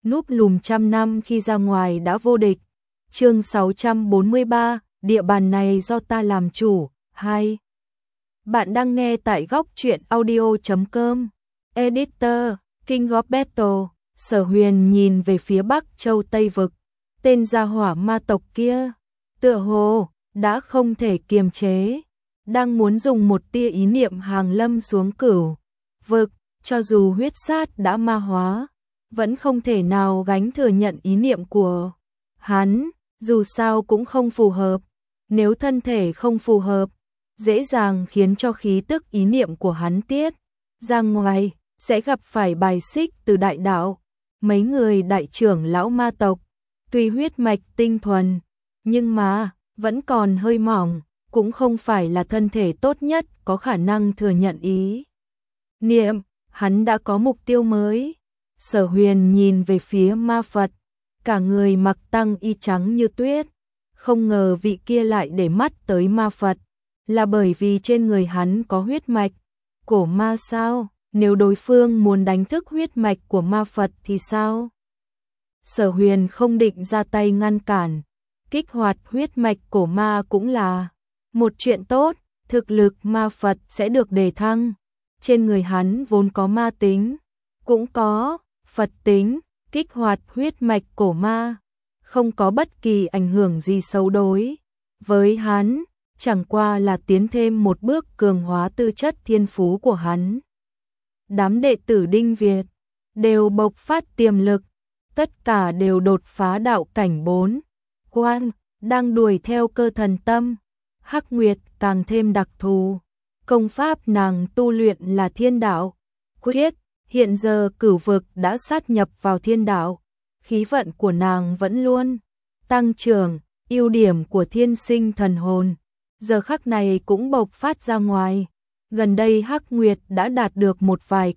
núp lùm trăm năm khi ra ngoài đã vô địch. Chương 643, địa bàn này do ta làm chủ. 2. Bạn đang nghe tại góc truyện audio.com. Editor, King of Battle. Sở Huyền nhìn về phía Bắc Châu Tây Vực. Tên gia hỏa ma tộc kia, tựa hồ đã không thể kiềm chế, đang muốn dùng một tia ý niệm hàng lâm xuống Cửu Vực, cho dù huyết sát đã ma hóa, vẫn không thể nào gánh thừa nhận ý niệm của hắn, dù sao cũng không phù hợp. Nếu thân thể không phù hợp, dễ dàng khiến cho khí tức ý niệm của hắn tiết ra ngoài, sẽ gặp phải bài xích từ đại đạo. Mấy người đại trưởng lão ma tộc, tuy huyết mạch tinh thuần, nhưng mà vẫn còn hơi mỏng, cũng không phải là thân thể tốt nhất có khả năng thừa nhận ý niệm. Hắn đã có mục tiêu mới. Sở Huyền nhìn về phía ma Phật, cả người mặc tăng y trắng như tuyết. Không ngờ vị kia lại để mắt tới ma Phật, là bởi vì trên người hắn có huyết mạch của ma sao? Nếu đối phương muốn đánh thức huyết mạch của ma Phật thì sao? Sở Huyền không định ra tay ngăn cản. Kích hoạt huyết mạch của ma cũng là một chuyện tốt, thực lực ma Phật sẽ được đề thăng. Trên người hắn vốn có ma tính, cũng có Phật tính, kích hoạt huyết mạch của ma, không có bất kỳ ảnh hưởng gì xấu đối với hắn, chẳng qua là tiến thêm một bước cường hóa tư chất thiên phú của hắn. Đám đệ tử Đinh Việt đều bộc phát tiềm lực, tất cả đều đột phá đạo cảnh 4 quan, đang đuổi theo cơ thần tâm. Hắc Nguyệt càng thêm đặc thù, công pháp nàng tu luyện là Thiên Đạo Quyết, hiện giờ Cửu Vực đã sát nhập vào Thiên Đạo, khí vận của nàng vẫn luôn tăng trưởng, ưu điểm của Thiên Sinh Thần Hồn giờ khắc này cũng bộc phát ra ngoài. Gần đây Hắc Nguyệt đã đạt được một vài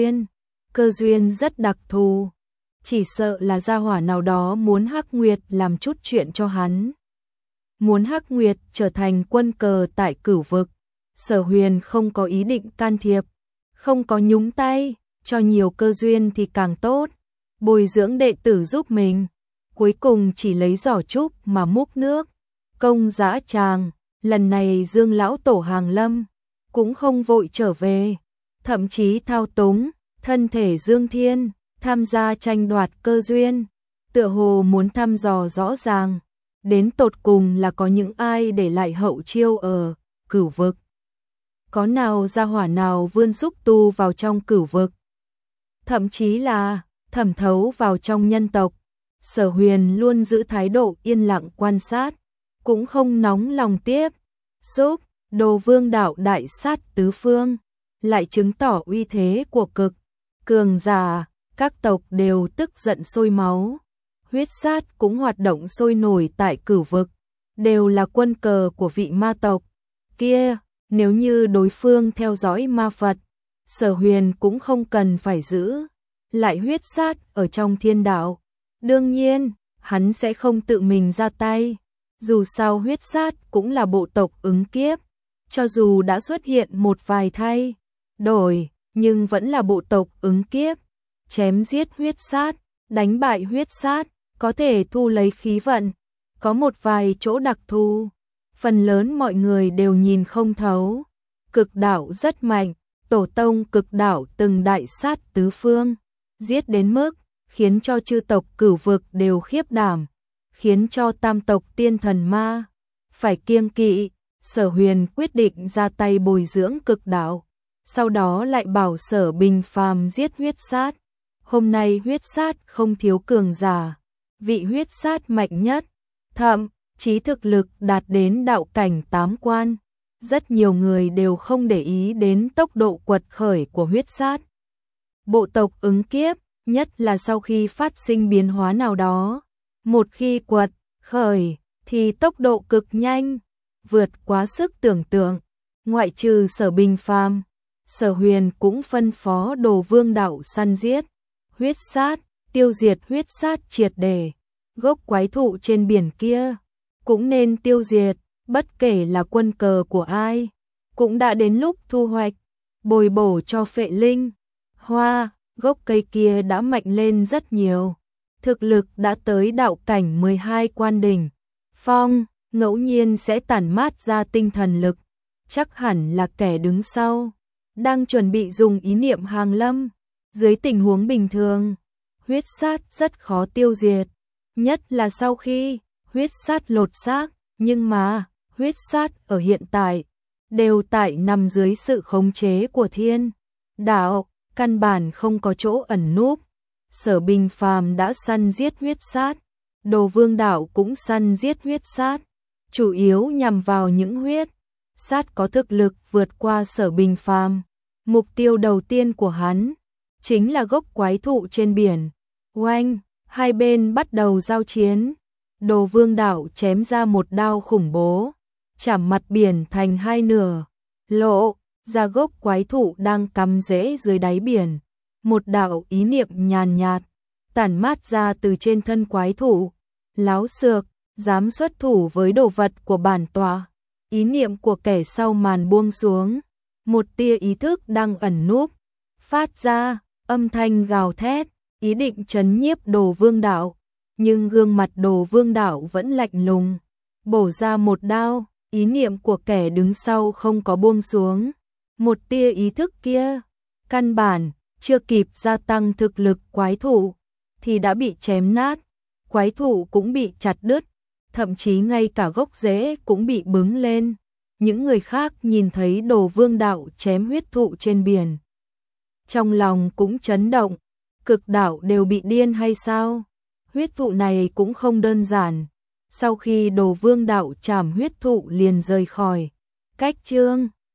cơ duyên rất đặc thù, chỉ sợ là gia hỏa nào đó muốn Hắc Nguyệt làm chút chuyện cho hắn. Muốn Hắc Nguyệt trở thành quân cờ tại Cửu Vực. Sở Huyền không có ý định can thiệp, không có nhúng tay, cho nhiều cơ duyên thì càng tốt. Bồi dưỡng đệ tử giúp mình, cuối cùng chỉ lấy giỏ trúc mà múc nước. Công dã tràng, lần này Dương lão tổ hàng lâm, cũng không vội trở về, thậm chí thao túng thân thể Dương Thiên, tham gia tranh đoạt cơ duyên, tựa hồ muốn thăm dò rõ ràng, đến tột cùng là có những ai để lại hậu chiêu ở Cửu Vực. Có nào gia hỏa nào vươn xúc tu vào trong Cửu Vực, thậm chí là thẩm thấu vào trong nhân tộc. Sở Huyền luôn giữ thái độ yên lặng quan sát, cũng không nóng lòng tiếp xúc. Đồ Vương đạo đại sát tứ phương, lại chứng tỏ uy thế của cực cường giả, các tộc đều tức giận sôi máu. Huyết sát cũng hoạt động sôi nổi tại Cửu Vực, đều là quân cờ của vị ma tộc kia. Nếu như đối phương theo dõi ma Phật, Sở Huyền cũng không cần phải giữ lại huyết sát ở trong Thiên Đạo. Đương nhiên, hắn sẽ không tự mình ra tay, dù sao huyết sát cũng là bộ tộc ứng kiếp, cho dù đã xuất hiện một vài thay đổi, nhưng vẫn là bộ tộc ứng kiếp. Chém giết huyết sát, đánh bại huyết sát, có thể thu lấy khí vận, có một vài chỗ đặc thù, phần lớn mọi người đều nhìn không thấu. Cực đạo rất mạnh, tổ tông cực đạo từng đại sát tứ phương, giết đến mức khiến cho chư tộc Cửu Vực đều khiếp đảm, khiến cho tam tộc tiên thần ma phải kiêng kỵ. Sở Huyền quyết định ra tay bồi dưỡng cực đạo, sau đó lại bảo Sở Bình Phàm giết huyết sát. Hôm nay huyết sát không thiếu cường giả, vị huyết sát mạnh nhất, thậm chí thực lực đạt đến đạo cảnh 8 quan. Rất nhiều người đều không để ý đến tốc độ quật khởi của huyết sát. Bộ tộc ứng kiếp, nhất là sau khi phát sinh biến hóa nào đó, một khi quật khởi thì tốc độ cực nhanh, vượt quá sức tưởng tượng. Ngoại trừ Sở Bình Phàm, Sở Huyền cũng phân phó Đồ Vương đạo săn giết huyết sát, tiêu diệt huyết sát triệt để. Gốc quái thụ trên biển kia cũng nên tiêu diệt, bất kể là quân cờ của ai, cũng đã đến lúc thu hoạch, bồi bổ cho Phệ Linh Hoa. Gốc cây kia đã mạnh lên rất nhiều, thực lực đã tới đạo cảnh 12 quan đỉnh phong, ngẫu nhiên sẽ tản mát ra tinh thần lực, chắc hẳn là kẻ đứng sau đang chuẩn bị dùng ý niệm hàng lâm. Dưới tình huống bình thường, huyết sát rất khó tiêu diệt, nhất là sau khi huyết sát lột xác, nhưng mà huyết sát ở hiện tại đều tại nằm dưới sự khống chế của thiên đạo, căn bản không có chỗ ẩn núp. Sở Bình Phàm đã săn giết huyết sát, Đồ Vương Đạo cũng săn giết huyết sát, chủ yếu nhằm vào những huyết sát có thực lực vượt qua Sở Bình Phàm. Mục tiêu đầu tiên của hắn chính là gốc quái thụ trên biển. Oanh, hai bên bắt đầu giao chiến. Đồ Vương Đạo chém ra một đao khủng bố, chảm mặt biển thành hai nửa, lộ ra gốc quái thụ đang cắm rễ dưới đáy biển. Một đạo ý niệm nhàn nhạt tản mát ra từ trên thân quái thụ. Láo xược, dám xuất thủ với đồ vật của bản tọa. Ý niệm của kẻ sau màn buông xuống, một tia ý thức đang ẩn núp phát ra, âm thanh gào thét, ý định trấn nhiếp Đồ Vương Đạo. Nhưng gương mặt Đồ Vương Đạo vẫn lạnh lùng, bổ ra một đao. Ý niệm của kẻ đứng sau không có buông xuống, một tia ý thức kia căn bản chưa kịp gia tăng thực lực quái thụ thì đã bị chém nát. Quái thụ cũng bị chặt đứt, thậm chí ngay cả gốc rễ cũng bị bứng lên. Những người khác nhìn thấy Đồ Vương Đạo chém huyết thụ trên biển, trong lòng cũng chấn động. Cực đạo đều bị điên hay sao? Huyết thụ này cũng không đơn giản. Sau khi Đồ Vương Đạo chảm huyết thụ liền rời khỏi cách chương